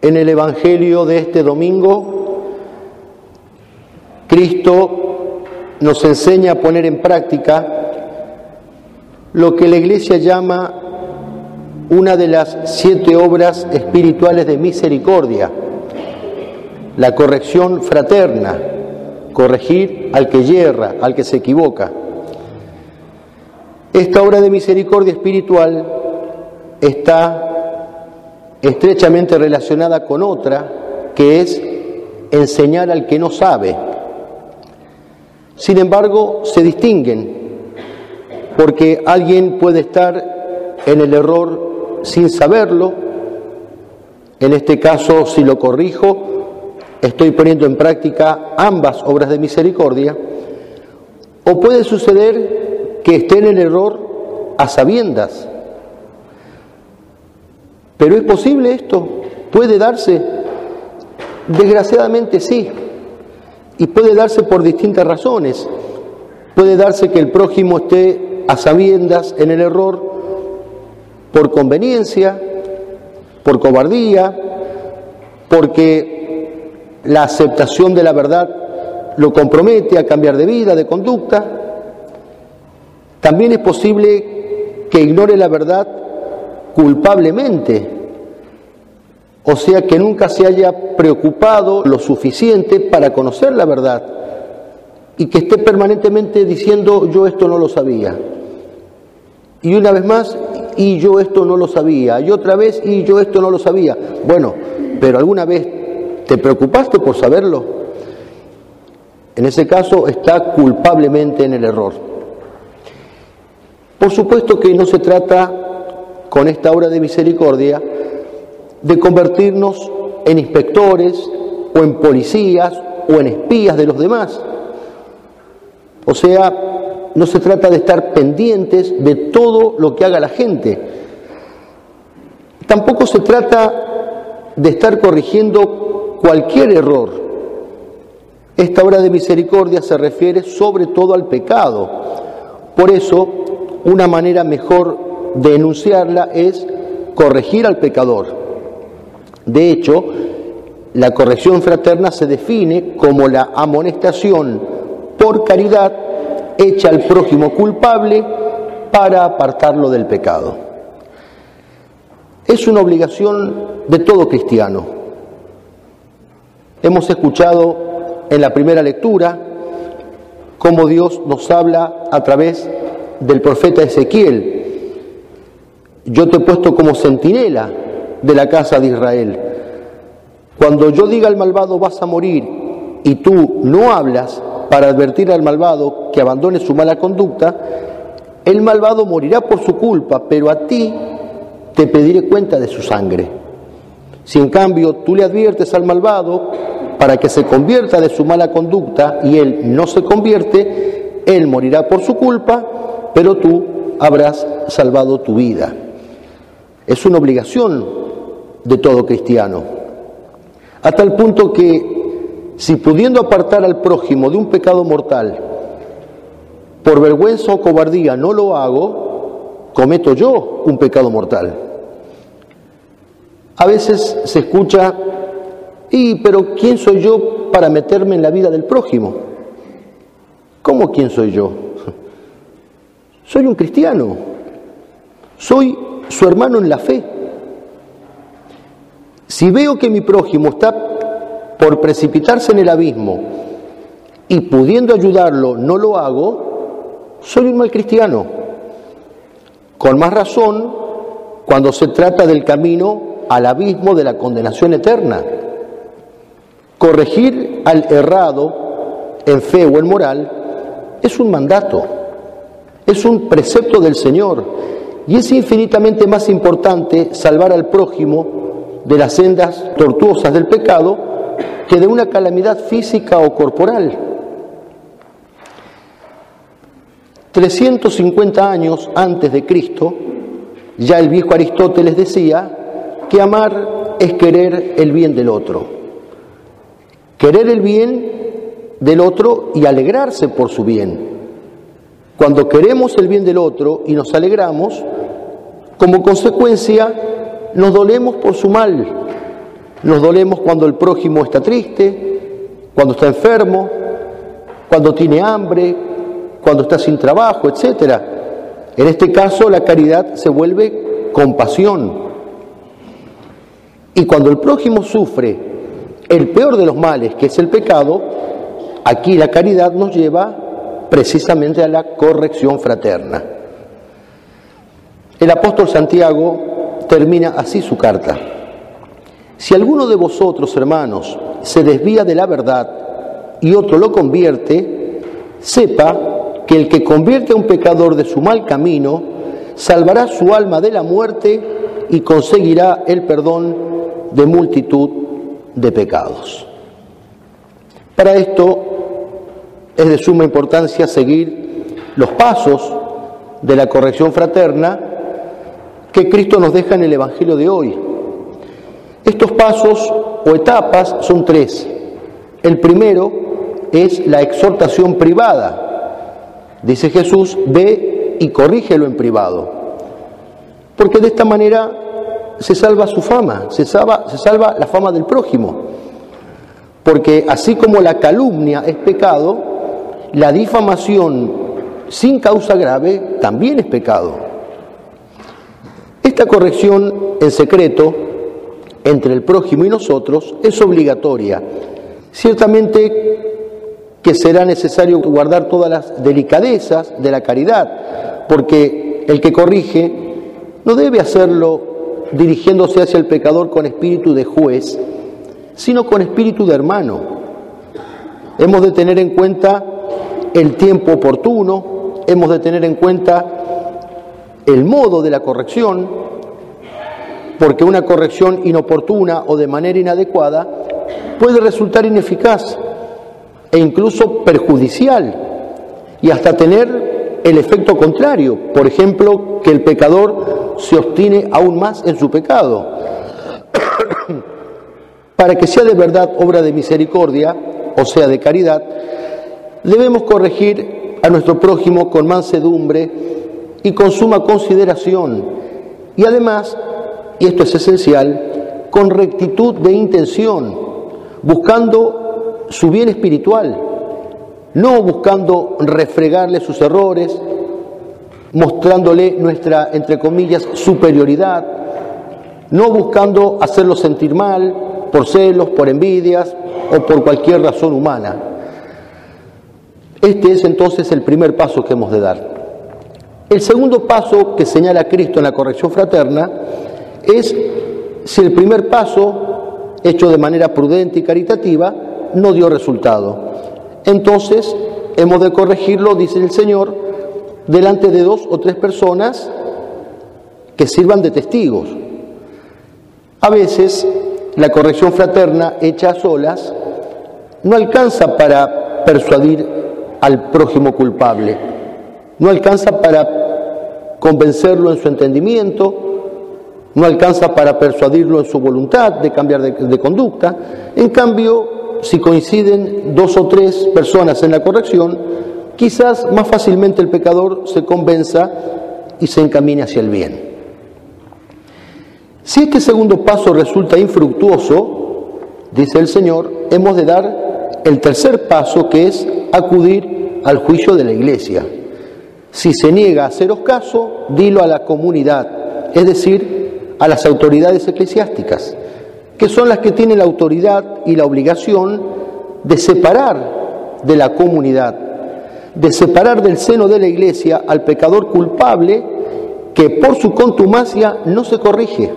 En el Evangelio de este domingo, Cristo nos enseña a poner en práctica lo que la Iglesia llama una de las 7 obras espirituales de misericordia, la corrección fraterna, corregir al que yerra, al que se equivoca. Esta obra de misericordia espiritual está estrechamente relacionada con otra, que es enseñar al que no sabe. Sin embargo, se distinguen, porque alguien puede estar en el error sin saberlo. En este caso, si lo corrijo, estoy poniendo en práctica ambas obras de misericordia. O puede suceder que esté en el error a sabiendas. ¿Pero es posible esto? ¿Puede darse? Desgraciadamente sí. Y puede darse por distintas razones. Puede darse que el prójimo esté a sabiendas en el error por conveniencia, por cobardía, porque la aceptación de la verdad lo compromete a cambiar de vida, de conducta. También es posible que ignore la verdad culpablemente, o sea que nunca se haya preocupado lo suficiente para conocer la verdad y que esté permanentemente diciendo yo esto no lo sabía, y una vez más y yo esto no lo sabía, y otra vez y yo esto no lo sabía. Bueno, pero ¿alguna vez te preocupaste por saberlo? En ese caso está culpablemente en el error. Por supuesto que no se trata con esta obra de misericordia de convertirnos en inspectores o en policías o en espías de los demás. O sea, no se trata de estar pendientes de todo lo que haga la gente. Tampoco se trata de estar corrigiendo cualquier error. Esta obra de misericordia se refiere sobre todo al pecado. Por eso, una manera mejor de enunciarla es corregir al pecador. De hecho, la corrección fraterna se define como la amonestación por caridad hecha al prójimo culpable para apartarlo del pecado. Es una obligación de todo cristiano. Hemos escuchado en la primera lectura cómo Dios nos habla a través del profeta Ezequiel. Yo te he puesto como centinela de la casa de Israel. Cuando yo diga al malvado vas a morir y tú no hablas para advertir al malvado que abandone su mala conducta, el malvado morirá por su culpa, pero a ti te pediré cuenta de su sangre. Si en cambio tú le adviertes al malvado para que se convierta de su mala conducta y él no se convierte, él morirá por su culpa, pero tú habrás salvado tu vida. Es una obligación de todo cristiano, a tal punto que si pudiendo apartar al prójimo de un pecado mortal, por vergüenza o cobardía no lo hago, cometo yo un pecado mortal. A veces se escucha, pero ¿quién soy yo para meterme en la vida del prójimo? ¿Cómo quién soy yo? Soy un cristiano, soy su hermano en la fe. Si veo que mi prójimo está por precipitarse en el abismo y pudiendo ayudarlo no lo hago, soy un mal cristiano. Con más razón cuando se trata del camino al abismo de la condenación eterna. Corregir al errado en fe o en moral es un mandato, es un precepto del Señor, y es infinitamente más importante salvar al prójimo de las sendas tortuosas del pecado que de una calamidad física o corporal. 350 años antes de Cristo, ya el viejo Aristóteles decía que amar es querer el bien del otro. Querer el bien del otro y alegrarse por su bien. Cuando queremos el bien del otro y nos alegramos, como consecuencia nos dolemos por su mal. Nos dolemos cuando el prójimo está triste, cuando está enfermo, cuando tiene hambre, cuando está sin trabajo, etc. En este caso, la caridad se vuelve compasión. Y cuando el prójimo sufre el peor de los males, que es el pecado, aquí la caridad nos lleva precisamente a la corrección fraterna. El apóstol Santiago termina así su carta. Si alguno de vosotros, hermanos, se desvía de la verdad y otro lo convierte, sepa que el que convierte a un pecador de su mal camino, salvará su alma de la muerte y conseguirá el perdón de multitud de pecados. Para esto es de suma importancia seguir los pasos de la corrección fraterna que Cristo nos deja en el Evangelio de hoy. Estos pasos o etapas son tres. El primero es la exhortación privada. Dice Jesús, ve y corrígelo en privado. Porque de esta manera se salva su fama, se salva la fama del prójimo. Porque así como la calumnia es pecado, la difamación sin causa grave también es pecado. Esta corrección en secreto entre el prójimo y nosotros es obligatoria. Ciertamente que será necesario guardar todas las delicadezas de la caridad, porque el que corrige no debe hacerlo dirigiéndose hacia el pecador con espíritu de juez, sino con espíritu de hermano. Hemos de tener en cuenta el tiempo oportuno, hemos de tener en cuenta el modo de la corrección, porque una corrección inoportuna o de manera inadecuada puede resultar ineficaz e incluso perjudicial y hasta tener el efecto contrario, por ejemplo, que el pecador se obstine aún más en su pecado. Para que sea de verdad obra de misericordia, o sea, de caridad, debemos corregir a nuestro prójimo con mansedumbre y con suma consideración, y además, y esto es esencial, con rectitud de intención, buscando su bien espiritual, no buscando refregarle sus errores, mostrándole nuestra, entre comillas, superioridad, no buscando hacerlo sentir mal por celos, por envidias o por cualquier razón humana. Este es entonces el primer paso que hemos de dar. El segundo paso que señala Cristo en la corrección fraterna es si el primer paso, hecho de manera prudente y caritativa, no dio resultado. Entonces, hemos de corregirlo, dice el Señor, delante de 2 o 3 personas que sirvan de testigos. A veces, la corrección fraterna hecha a solas no alcanza para persuadir al prójimo culpable, no alcanza para convencerlo en su entendimiento, no alcanza para persuadirlo en su voluntad de cambiar de conducta. En cambio, si coinciden 2 o 3 personas en la corrección, quizás más fácilmente el pecador se convenza y se encamine hacia el bien. Si este segundo paso resulta infructuoso, dice el Señor, hemos de dar el tercer paso, que es acudir al juicio de la Iglesia. Si se niega a haceros caso, dilo a la comunidad, es decir, a las autoridades eclesiásticas, que son las que tienen la autoridad y la obligación de separar de la comunidad, de separar del seno de la Iglesia al pecador culpable que por su contumacia no se corrige.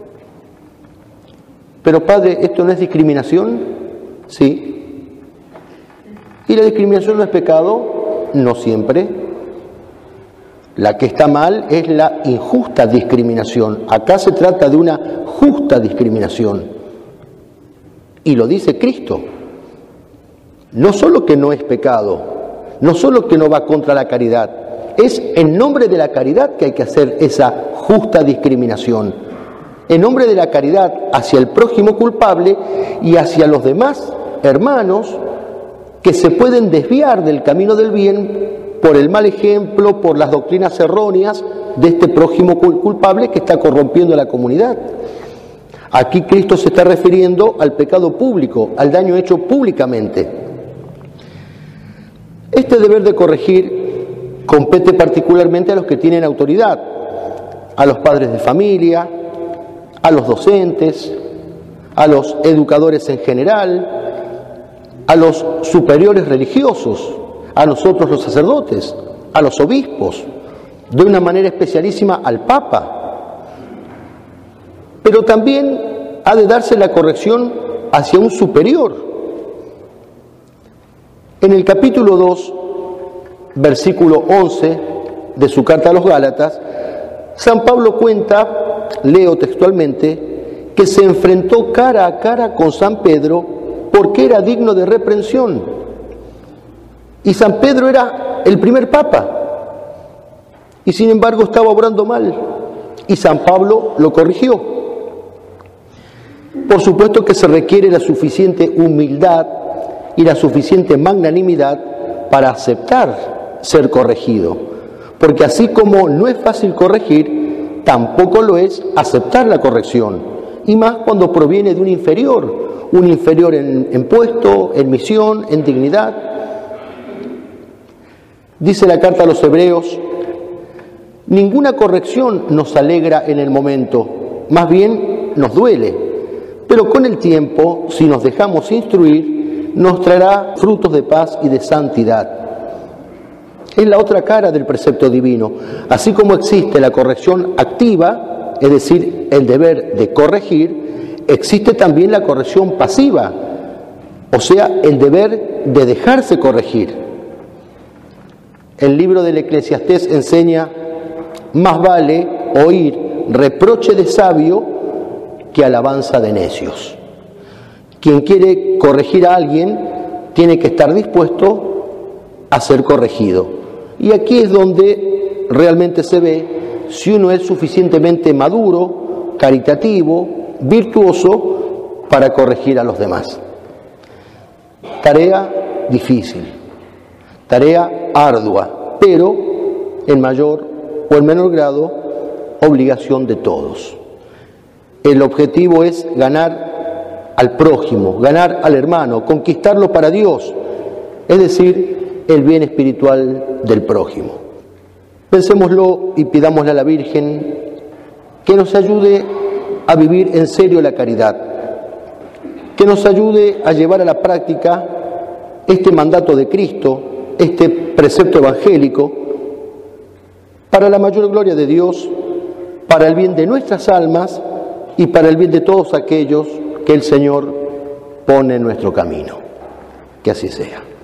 Pero Padre, ¿esto no es discriminación? Sí. ¿Y la discriminación no es pecado? No siempre. La que está mal es la injusta discriminación. Acá se trata de una justa discriminación. Y lo dice Cristo. No solo que no es pecado, no solo que no va contra la caridad, es en nombre de la caridad que hay que hacer esa justa discriminación. En nombre de la caridad hacia el prójimo culpable y hacia los demás hermanos que se pueden desviar del camino del bien por el mal ejemplo, por las doctrinas erróneas de este prójimo culpable que está corrompiendo a la comunidad. Aquí Cristo se está refiriendo al pecado público, al daño hecho públicamente. Este deber de corregir compete particularmente a los que tienen autoridad, a los padres de familia, a los docentes, a los educadores en general, a los superiores religiosos, a nosotros los sacerdotes, a los obispos, de una manera especialísima al Papa. Pero también ha de darse la corrección hacia un superior. En el capítulo 2, versículo 11 de su carta a los Gálatas, San Pablo cuenta, leo textualmente, que se enfrentó cara a cara con San Pedro porque era digno de reprensión. Y San Pedro era el primer papa. Y sin embargo estaba obrando mal. Y San Pablo lo corrigió. Por supuesto que se requiere la suficiente humildad y la suficiente magnanimidad para aceptar ser corregido. Porque así como no es fácil corregir, tampoco lo es aceptar la corrección. Y más cuando proviene de un inferior en puesto, en misión, en dignidad. Dice la carta a los Hebreos: ninguna corrección nos alegra en el momento, más bien nos duele, pero con el tiempo, si nos dejamos instruir, nos traerá frutos de paz y de santidad. Es la otra cara del precepto divino. Así como existe la corrección activa, es decir, el deber de corregir, existe también la corrección pasiva, o sea, el deber de dejarse corregir. El libro del Eclesiastés enseña: más vale oír reproche de sabio que alabanza de necios. Quien quiere corregir a alguien tiene que estar dispuesto a ser corregido. Y aquí es donde realmente se ve si uno es suficientemente maduro, caritativo, virtuoso para corregir a los demás. Tarea difícil, tarea ardua, pero en mayor o en menor grado, obligación de todos. El objetivo es ganar al prójimo, ganar al hermano, conquistarlo para Dios, es decir, el bien espiritual del prójimo. Pensémoslo y pidámosle a la Virgen que nos ayude a vivir en serio la caridad, que nos ayude a llevar a la práctica este mandato de Cristo, este precepto evangélico, para la mayor gloria de Dios, para el bien de nuestras almas y para el bien de todos aquellos que el Señor pone en nuestro camino. Que así sea.